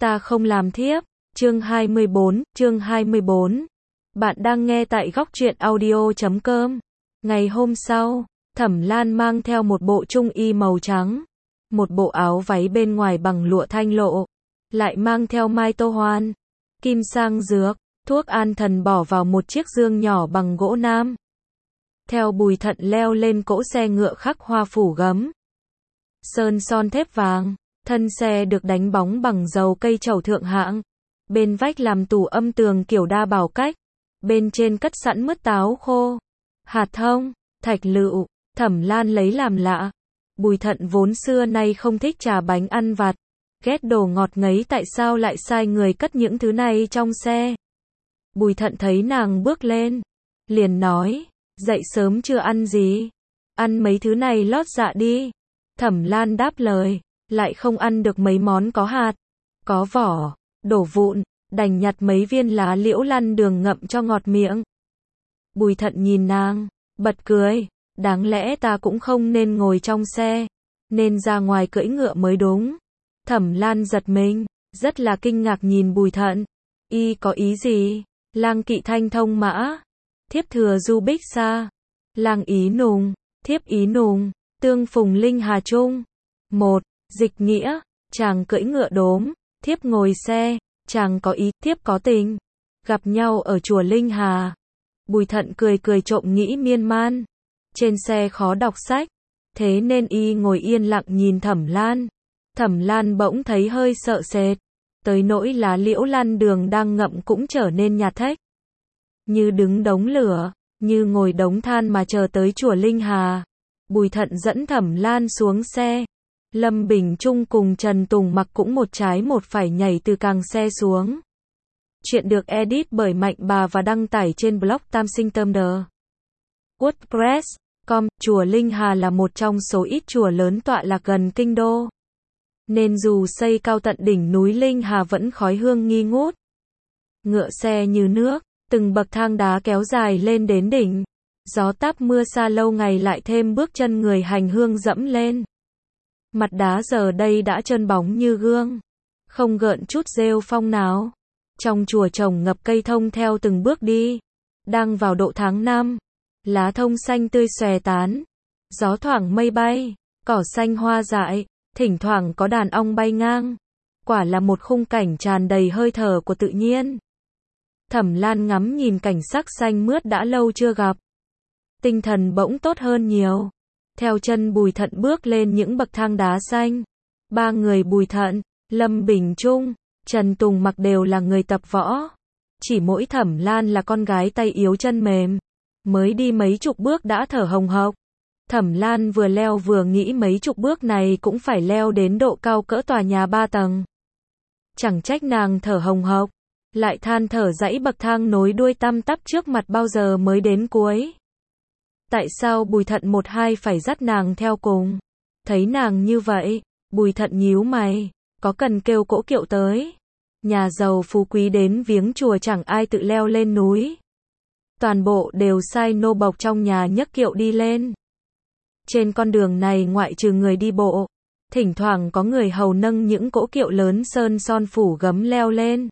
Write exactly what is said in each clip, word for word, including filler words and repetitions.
Ta không làm thiếp. Chương hai mươi bốn, chương hai mươi bốn. Bạn đang nghe tại góc truyện audio chấm com. Ngày hôm sau, Thẩm Lan mang theo một bộ trung y màu trắng, một bộ áo váy bên ngoài bằng lụa thanh lộ, lại mang theo mai tô hoan, kim sang dược, thuốc an thần bỏ vào một chiếc dương nhỏ bằng gỗ nam. Theo Bùi Thận leo lên cỗ xe ngựa khắc hoa phủ gấm, sơn son thép vàng, thân xe được đánh bóng bằng dầu cây trầu thượng hạng. Bên vách làm tủ âm tường kiểu đa bảo cách, bên trên cất sẵn mứt táo khô, hạt thông, thạch lựu. Thẩm Lan lấy làm lạ. Bùi Thận vốn xưa nay không thích trà bánh ăn vặt, ghét đồ ngọt ngấy, tại sao lại sai người cất những thứ này trong xe. Bùi Thận thấy nàng bước lên, liền nói, dậy sớm chưa ăn gì, ăn mấy thứ này lót dạ đi. Thẩm Lan đáp lời, lại không ăn được mấy món có hạt, có vỏ, đổ vụn, đành nhặt mấy viên lá liễu lăn đường ngậm cho ngọt miệng. Bùi Thận nhìn nàng, bật cười, đáng lẽ ta cũng không nên ngồi trong xe, nên ra ngoài cưỡi ngựa mới đúng. Thẩm Lan giật mình, rất là kinh ngạc nhìn Bùi Thận. Y có ý gì? Lang kỵ thanh thông mã, thiếp thừa du bích sa, lang ý nùng, thiếp ý nùng, tương phùng linh hà trung. Một, dịch nghĩa, chàng cưỡi ngựa đốm, thiếp ngồi xe, chàng có ý, thiếp có tình. Gặp nhau ở chùa Linh Hà. Bùi Thận cười cười trộm nghĩ miên man. Trên xe khó đọc sách, thế nên y ngồi yên lặng nhìn Thẩm Lan. Thẩm Lan bỗng thấy hơi sợ sệt, tới nỗi lá liễu lăn đường đang ngậm cũng trở nên nhạt thách. Như đứng đống lửa, như ngồi đống than mà chờ tới chùa Linh Hà. Bùi Thận dẫn Thẩm Lan xuống xe. Lâm Bình Trung cùng Trần Tùng Mặc cũng một trái một phải nhảy từ càng xe xuống. Chuyện được edit bởi Mạnh Bà và đăng tải trên blog Tam Sinh Tâm Đờ. WordPress chấm com. Chùa Linh Hà là một trong số ít chùa lớn tọa lạc gần kinh đô, nên dù xây cao tận đỉnh núi Linh Hà vẫn khói hương nghi ngút. Ngựa xe như nước, từng bậc thang đá kéo dài lên đến đỉnh. Gió táp mưa xa lâu ngày lại thêm bước chân người hành hương dẫm lên. Mặt đá giờ đây đã trơn bóng như gương, không gợn chút rêu phong nào. Trong chùa trồng ngập cây thông theo từng bước đi. Đang vào độ tháng năm, lá thông xanh tươi xòe tán, gió thoảng mây bay, cỏ xanh hoa dại, thỉnh thoảng có đàn ong bay ngang. Quả là một khung cảnh tràn đầy hơi thở của tự nhiên. Thẩm Lan ngắm nhìn cảnh sắc xanh mướt đã lâu chưa gặp, tinh thần bỗng tốt hơn nhiều. Theo chân Bùi Thận bước lên những bậc thang đá xanh. Ba người Bùi Thận, Lâm Bình Trung, Trần Tùng Mặc đều là người tập võ. Chỉ mỗi Thẩm Lan là con gái tay yếu chân mềm, mới đi mấy chục bước đã thở hồng hộc. Thẩm Lan vừa leo vừa nghĩ mấy chục bước này cũng phải leo đến độ cao cỡ tòa nhà ba tầng. Chẳng trách nàng thở hồng hộc, lại than thở dãy bậc thang nối đuôi tăm tắp trước mặt bao giờ mới đến cuối. Tại sao Bùi Thận một hai phải dắt nàng theo cùng? Thấy nàng như vậy, Bùi Thận nhíu mày, có cần kêu cỗ kiệu tới? Nhà giàu phú quý đến viếng chùa chẳng ai tự leo lên núi. Toàn bộ đều sai nô bộc trong nhà nhấc kiệu đi lên. Trên con đường này ngoại trừ người đi bộ, thỉnh thoảng có người hầu nâng những cỗ kiệu lớn sơn son phủ gấm leo lên.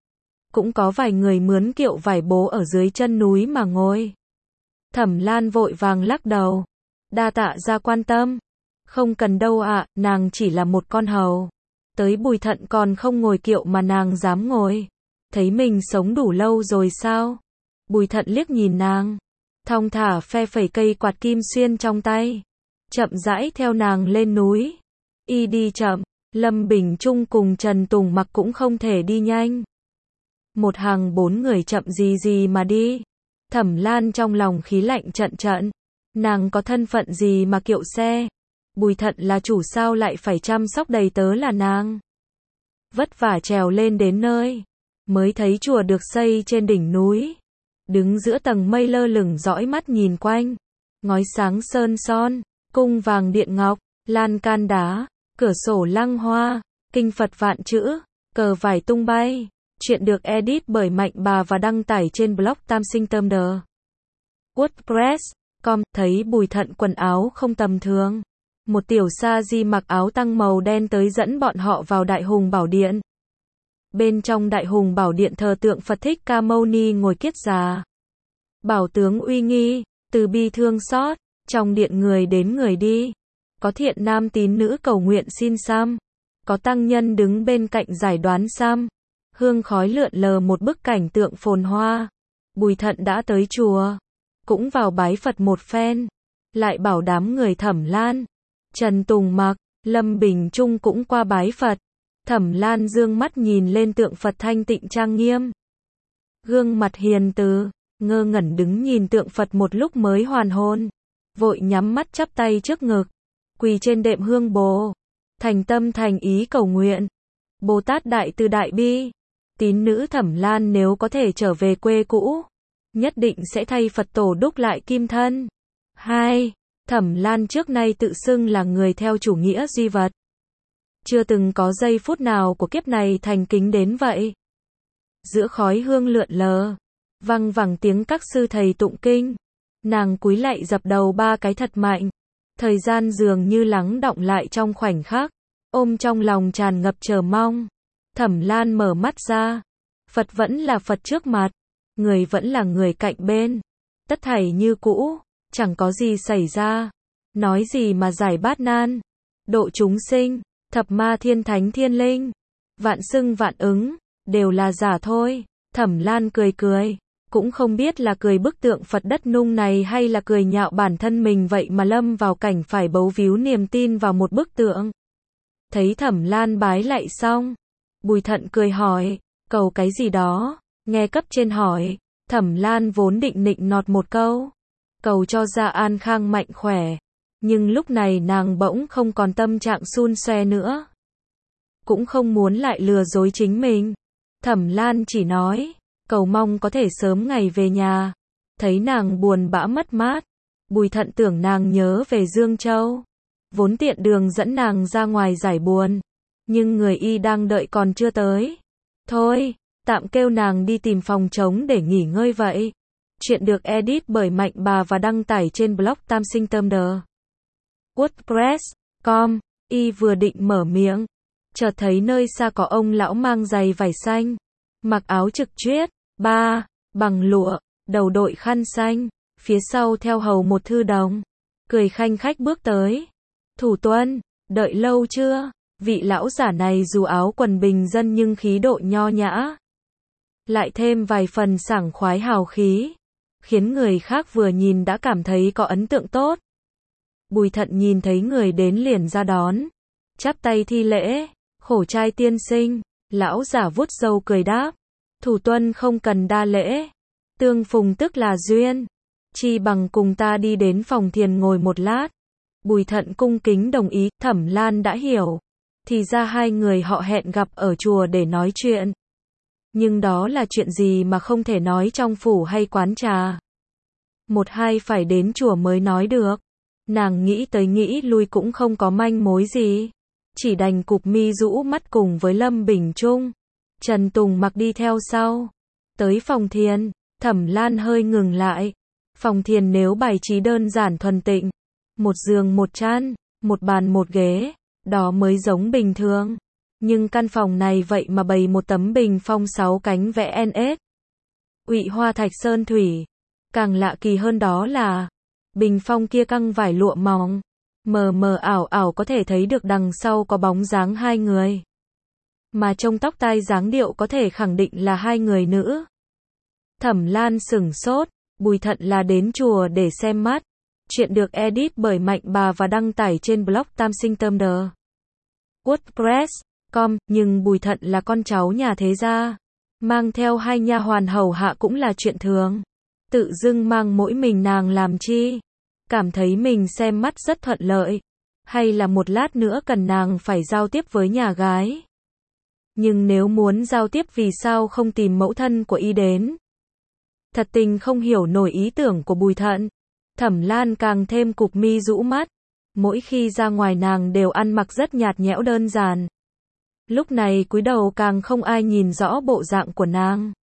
Cũng có vài người mướn kiệu vải bố ở dưới chân núi mà ngồi. Thẩm Lan vội vàng lắc đầu. Đa tạ gia quan tâm. Không cần đâu ạ, nàng chỉ là một con hầu. Tới Bùi Thận còn không ngồi kiệu mà nàng dám ngồi. Thấy mình sống đủ lâu rồi sao? Bùi Thận liếc nhìn nàng, thong thả phe phẩy cây quạt kim xuyên trong tay, chậm rãi theo nàng lên núi. Y đi chậm, Lâm Bình Trung cùng Trần Tùng Mặc cũng không thể đi nhanh. Một hàng bốn người chậm gì gì mà đi. Thẩm Lan trong lòng khí lạnh trận trận. Nàng có thân phận gì mà kiệu xe? Bùi Thận là chủ sao lại phải chăm sóc đầy tớ là nàng? Vất vả trèo lên đến nơi, mới thấy chùa được xây trên đỉnh núi. Đứng giữa tầng mây lơ lửng dõi mắt nhìn quanh. Ngói sáng sơn son, cung vàng điện ngọc, lan can đá, cửa sổ lăng hoa, kinh Phật vạn chữ, cờ vải tung bay. Chuyện được edit bởi Mạnh Bà và đăng tải trên blog Tam Sinh Tâm Đờ. WordPress chấm com. Thấy Bùi Thận quần áo không tầm thường. Một tiểu sa di mặc áo tăng màu đen tới dẫn bọn họ vào Đại Hùng Bảo Điện. Bên trong Đại Hùng Bảo Điện thờ tượng Phật Thích Ca Mâu Ni ngồi kiết già. Bảo tướng uy nghi, từ bi thương xót, trong điện người đến người đi. Có thiện nam tín nữ cầu nguyện xin xăm. Có tăng nhân đứng bên cạnh giải đoán xăm. Hương khói lượn lờ một bức cảnh tượng phồn hoa. Bùi Thận đã tới chùa, cũng vào bái Phật một phen. Lại bảo đám người Thẩm Lan, Trần Tùng Mặc, Lâm Bình Trung cũng qua bái Phật. Thẩm Lan dương mắt nhìn lên tượng Phật thanh tịnh trang nghiêm. Gương mặt hiền từ, ngơ ngẩn đứng nhìn tượng Phật một lúc mới hoàn hồn. Vội nhắm mắt chắp tay trước ngực, quỳ trên đệm hương bồ. Thành tâm thành ý cầu nguyện. Bồ Tát Đại Từ Đại Bi, tín nữ Thẩm Lan nếu có thể trở về quê cũ, nhất định sẽ thay Phật tổ đúc lại kim thân. hai. Thẩm Lan trước nay tự xưng là người theo chủ nghĩa duy vật. Chưa từng có giây phút nào của kiếp này thành kính đến vậy. Giữa khói hương lượn lờ, văng vẳng tiếng các sư thầy tụng kinh. Nàng cúi lạy dập đầu ba cái thật mạnh. Thời gian dường như lắng đọng lại trong khoảnh khắc, ôm trong lòng tràn ngập chờ mong. Thẩm Lan mở mắt ra. Phật vẫn là Phật trước mặt, người vẫn là người cạnh bên. Tất thảy như cũ, chẳng có gì xảy ra. Nói gì mà giải bát nan, độ chúng sinh, thập ma thiên thánh thiên linh, vạn xưng vạn ứng, đều là giả thôi. Thẩm Lan cười cười, cũng không biết là cười bức tượng Phật đất nung này hay là cười nhạo bản thân mình vậy mà lâm vào cảnh phải bấu víu niềm tin vào một bức tượng. Thấy Thẩm Lan bái lạy xong, Bùi Thận cười hỏi, cầu cái gì đó? Nghe cấp trên hỏi, Thẩm Lan vốn định nịnh nọt một câu, cầu cho Gia An Khang mạnh khỏe, nhưng lúc này nàng bỗng không còn tâm trạng xun xoe nữa, cũng không muốn lại lừa dối chính mình. Thẩm Lan chỉ nói, cầu mong có thể sớm ngày về nhà. Thấy nàng buồn bã mất mát, Bùi Thận tưởng nàng nhớ về Dương Châu, vốn tiện đường dẫn nàng ra ngoài giải buồn, nhưng người y đang đợi còn chưa tới. Thôi, tạm kêu nàng đi tìm phòng trống để nghỉ ngơi vậy. Chuyện được edit bởi Mạnh Bà và đăng tải trên blog Tam Sinh Tâm Đờ. WordPress chấm com. Y vừa định mở miệng, chợt thấy nơi xa có ông lão mang giày vải xanh, mặc áo trực chuyết, ba, bằng lụa, đầu đội khăn xanh, phía sau theo hầu một thư đồng, cười khanh khách bước tới. Thủ Tuân, đợi lâu chưa? Vị lão giả này dù áo quần bình dân nhưng khí độ nho nhã, lại thêm vài phần sảng khoái hào khí, khiến người khác vừa nhìn đã cảm thấy có ấn tượng tốt. Bùi Thận nhìn thấy người đến liền ra đón, chắp tay thi lễ, khổ trai tiên sinh. Lão giả vuốt râu cười đáp, Thủ Tuân không cần đa lễ, tương phùng tức là duyên, chi bằng cùng ta đi đến phòng thiền ngồi một lát. Bùi Thận cung kính đồng ý. Thẩm Lan đã hiểu, thì ra hai người họ hẹn gặp ở chùa để nói chuyện. Nhưng đó là chuyện gì mà không thể nói trong phủ hay quán trà? Một hai phải đến chùa mới nói được. Nàng nghĩ tới nghĩ lui cũng không có manh mối gì, chỉ đành cụp mi rũ mắt cùng với Lâm Bình Trung, Trần Tùng Mặc đi theo sau. Tới phòng thiền, Thẩm Lan hơi ngừng lại. Phòng thiền nếu bài trí đơn giản thuần tịnh, một giường một chăn, một bàn một ghế, đó mới giống bình thường. Nhưng căn phòng này vậy mà bày một tấm bình phong sáu cánh vẽ en ét. Uy hoa thạch sơn thủy. Càng lạ kỳ hơn đó là, bình phong kia căng vải lụa mỏng, mờ mờ ảo ảo có thể thấy được đằng sau có bóng dáng hai người. Mà trông tóc tai dáng điệu có thể khẳng định là hai người nữ. Thẩm Lan sửng sốt, Bùi Thận là đến chùa để xem mắt. Chuyện được edit bởi Mạnh Bà và đăng tải trên blog Tam Sinh Tâm Đờ. WordPress chấm com. Nhưng Bùi Thận là con cháu nhà thế gia, mang theo hai nha hoàn hầu hạ cũng là chuyện thường. Tự dưng mang mỗi mình nàng làm chi? Cảm thấy mình xem mắt rất thuận lợi, hay là một lát nữa cần nàng phải giao tiếp với nhà gái? Nhưng nếu muốn giao tiếp vì sao không tìm mẫu thân của y đến? Thật tình không hiểu nổi ý tưởng của Bùi Thận. Thẩm Lan càng thêm cụp mi rũ mắt. Mỗi khi ra ngoài nàng đều ăn mặc rất nhạt nhẽo đơn giản. Lúc này cúi đầu càng không ai nhìn rõ bộ dạng của nàng.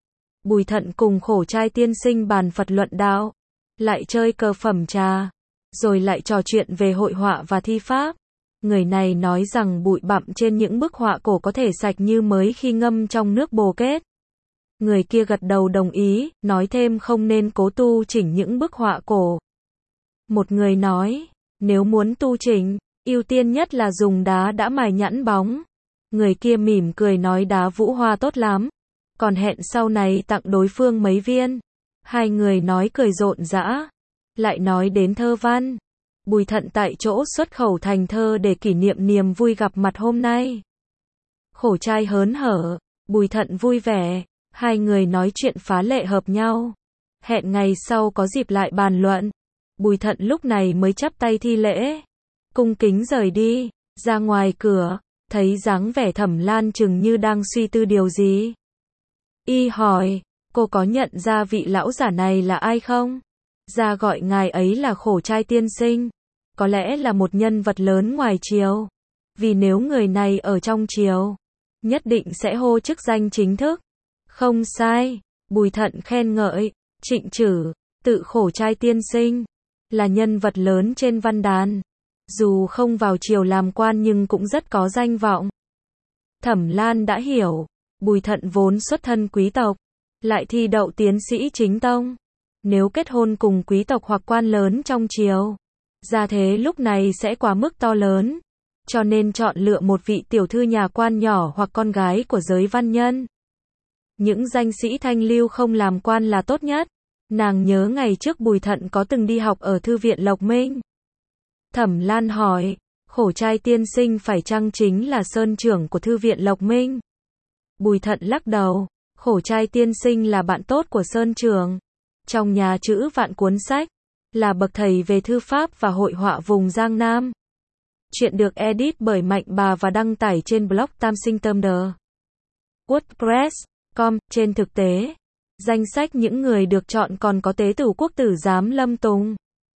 Bùi Thận cùng khổ trai tiên sinh bàn Phật luận đạo, lại chơi cờ phẩm trà, rồi lại trò chuyện về hội họa và thi pháp. Người này nói rằng bụi bặm trên những bức họa cổ có thể sạch như mới khi ngâm trong nước bồ kết. Người kia gật đầu đồng ý, nói thêm không nên cố tu chỉnh những bức họa cổ. Một người nói, nếu muốn tu chỉnh, ưu tiên nhất là dùng đá đã mài nhẵn bóng. Người kia mỉm cười nói đá Vũ Hoa tốt lắm, còn hẹn sau này tặng đối phương mấy viên. Hai người nói cười rộn rã, lại nói đến thơ văn. Bùi Thận tại chỗ xuất khẩu thành thơ để kỷ niệm niềm vui gặp mặt hôm nay. Khổ trai hớn hở, Bùi Thận vui vẻ, hai người nói chuyện phá lệ hợp nhau. Hẹn ngày sau có dịp lại bàn luận. Bùi Thận lúc này mới chắp tay thi lễ, cung kính rời đi. Ra ngoài cửa, thấy dáng vẻ Thẩm Lan chừng như đang suy tư điều gì. Y hỏi, cô có nhận ra vị lão giả này là ai không? Ra gọi ngài ấy là Khổ trai tiên sinh. Có lẽ là một nhân vật lớn ngoài triều. Vì nếu người này ở trong triều, nhất định sẽ hô chức danh chính thức. Không sai, Bùi Thận khen ngợi, Trịnh Trử, tự Khổ trai tiên sinh, là nhân vật lớn trên văn đàn. Dù không vào triều làm quan nhưng cũng rất có danh vọng. Thẩm Lan đã hiểu, Bùi Thận vốn xuất thân quý tộc, lại thi đậu tiến sĩ chính tông. Nếu kết hôn cùng quý tộc hoặc quan lớn trong triều, gia thế lúc này sẽ quá mức to lớn, cho nên chọn lựa một vị tiểu thư nhà quan nhỏ hoặc con gái của giới văn nhân. Những danh sĩ thanh lưu không làm quan là tốt nhất. Nàng nhớ ngày trước Bùi Thận có từng đi học ở thư viện Lộc Minh. Thẩm Lan hỏi, Khổ trai tiên sinh phải chăng chính là sơn trưởng của thư viện Lộc Minh? Bùi Thận lắc đầu, Khổ trai tiên sinh là bạn tốt của sơn trưởng. Trong nhà chữ vạn cuốn sách, là bậc thầy về thư pháp và hội họa vùng Giang Nam. Chuyện được edit bởi Mạnh Bà và đăng tải trên blog Tam Sinh Tâm Đờ. WordPress chấm com. Trên thực tế, danh sách những người được chọn còn có Tế Tử Quốc tử giám Lâm Tùng,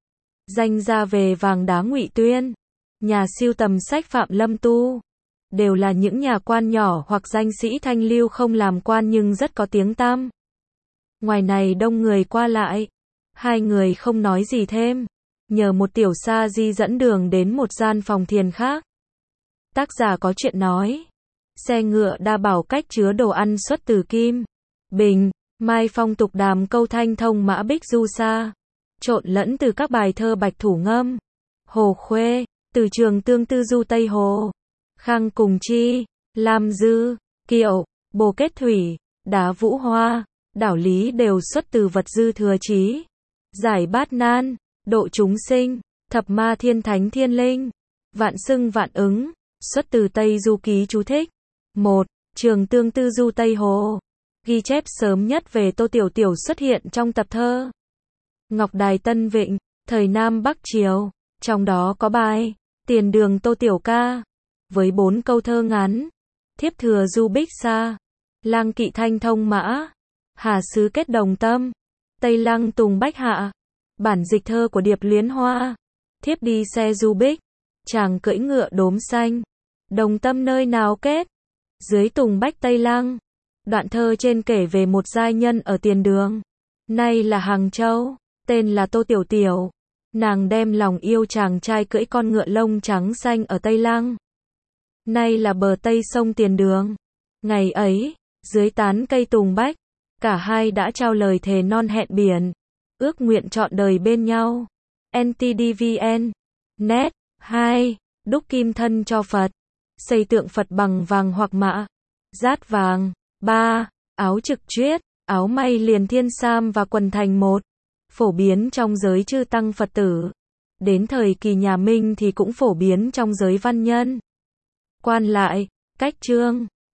danh gia về vàng đá Ngụy Tuyên, nhà sưu tầm sách Phạm Lâm Tu, đều là những nhà quan nhỏ hoặc danh sĩ thanh lưu không làm quan nhưng rất có tiếng tăm. Ngoài này đông người qua lại, hai người không nói gì thêm, nhờ một tiểu sa di dẫn đường đến một gian phòng thiền khác. Tác giả có chuyện nói, xe ngựa đa bảo cách chứa đồ ăn xuất từ Kim Bình, Mai Phong tục đàm câu thanh thông mã bích du sa, trộn lẫn từ các bài thơ Bạch Thủ Ngâm, Hồ Khuê, từ Trường Tương Tư Du Tây Hồ, Khang Cùng Chi, Lam Dư, Kiệu, Bồ Kết Thủy, Đá Vũ Hoa, Đảo Lý đều xuất từ vật dư thừa trí, Giải Bát Nan, Độ Chúng Sinh, Thập Ma Thiên Thánh Thiên Linh, Vạn Xưng Vạn Ứng, xuất từ Tây Du Ký chú thích. một. Trường Tương Tư Du Tây Hồ, ghi chép sớm nhất về Tô Tiểu Tiểu xuất hiện trong tập thơ Ngọc Đài Tân Vịnh, thời Nam Bắc Triều, trong đó có bài Tiền Đường Tô Tiểu Ca, với bốn câu thơ ngắn, Thiếp Thừa Du Bích Sa, Lang Kỵ Thanh Thông Mã, Hà Sứ Kết Đồng Tâm, Tây Lăng Tùng Bách Hạ. Bản dịch thơ của Điệp Luyến Hoa, Thiếp đi xe du bích, chàng cưỡi ngựa đốm xanh, đồng tâm nơi nào kết, dưới Tùng Bách Tây Lăng. Đoạn thơ trên kể về một giai nhân ở Tiền Đường, nay là Hàng Châu, tên là Tô Tiểu Tiểu. Nàng đem lòng yêu chàng trai cưỡi con ngựa lông trắng xanh ở Tây Lăng, nay là bờ Tây sông Tiền Đường. Ngày ấy, dưới tán cây tùng bách, cả hai đã trao lời thề non hẹn biển, ước nguyện trọn đời bên nhau. en tê đê vê en, net. hai. Đúc kim thân cho Phật, xây tượng Phật bằng vàng hoặc mạ, dát vàng. ba. Áo trực chuyết, áo may liền thiên sam và quần thành một, phổ biến trong giới chư tăng Phật tử. Đến thời kỳ nhà Minh thì cũng phổ biến trong giới văn nhân. Quan lại, cách trương.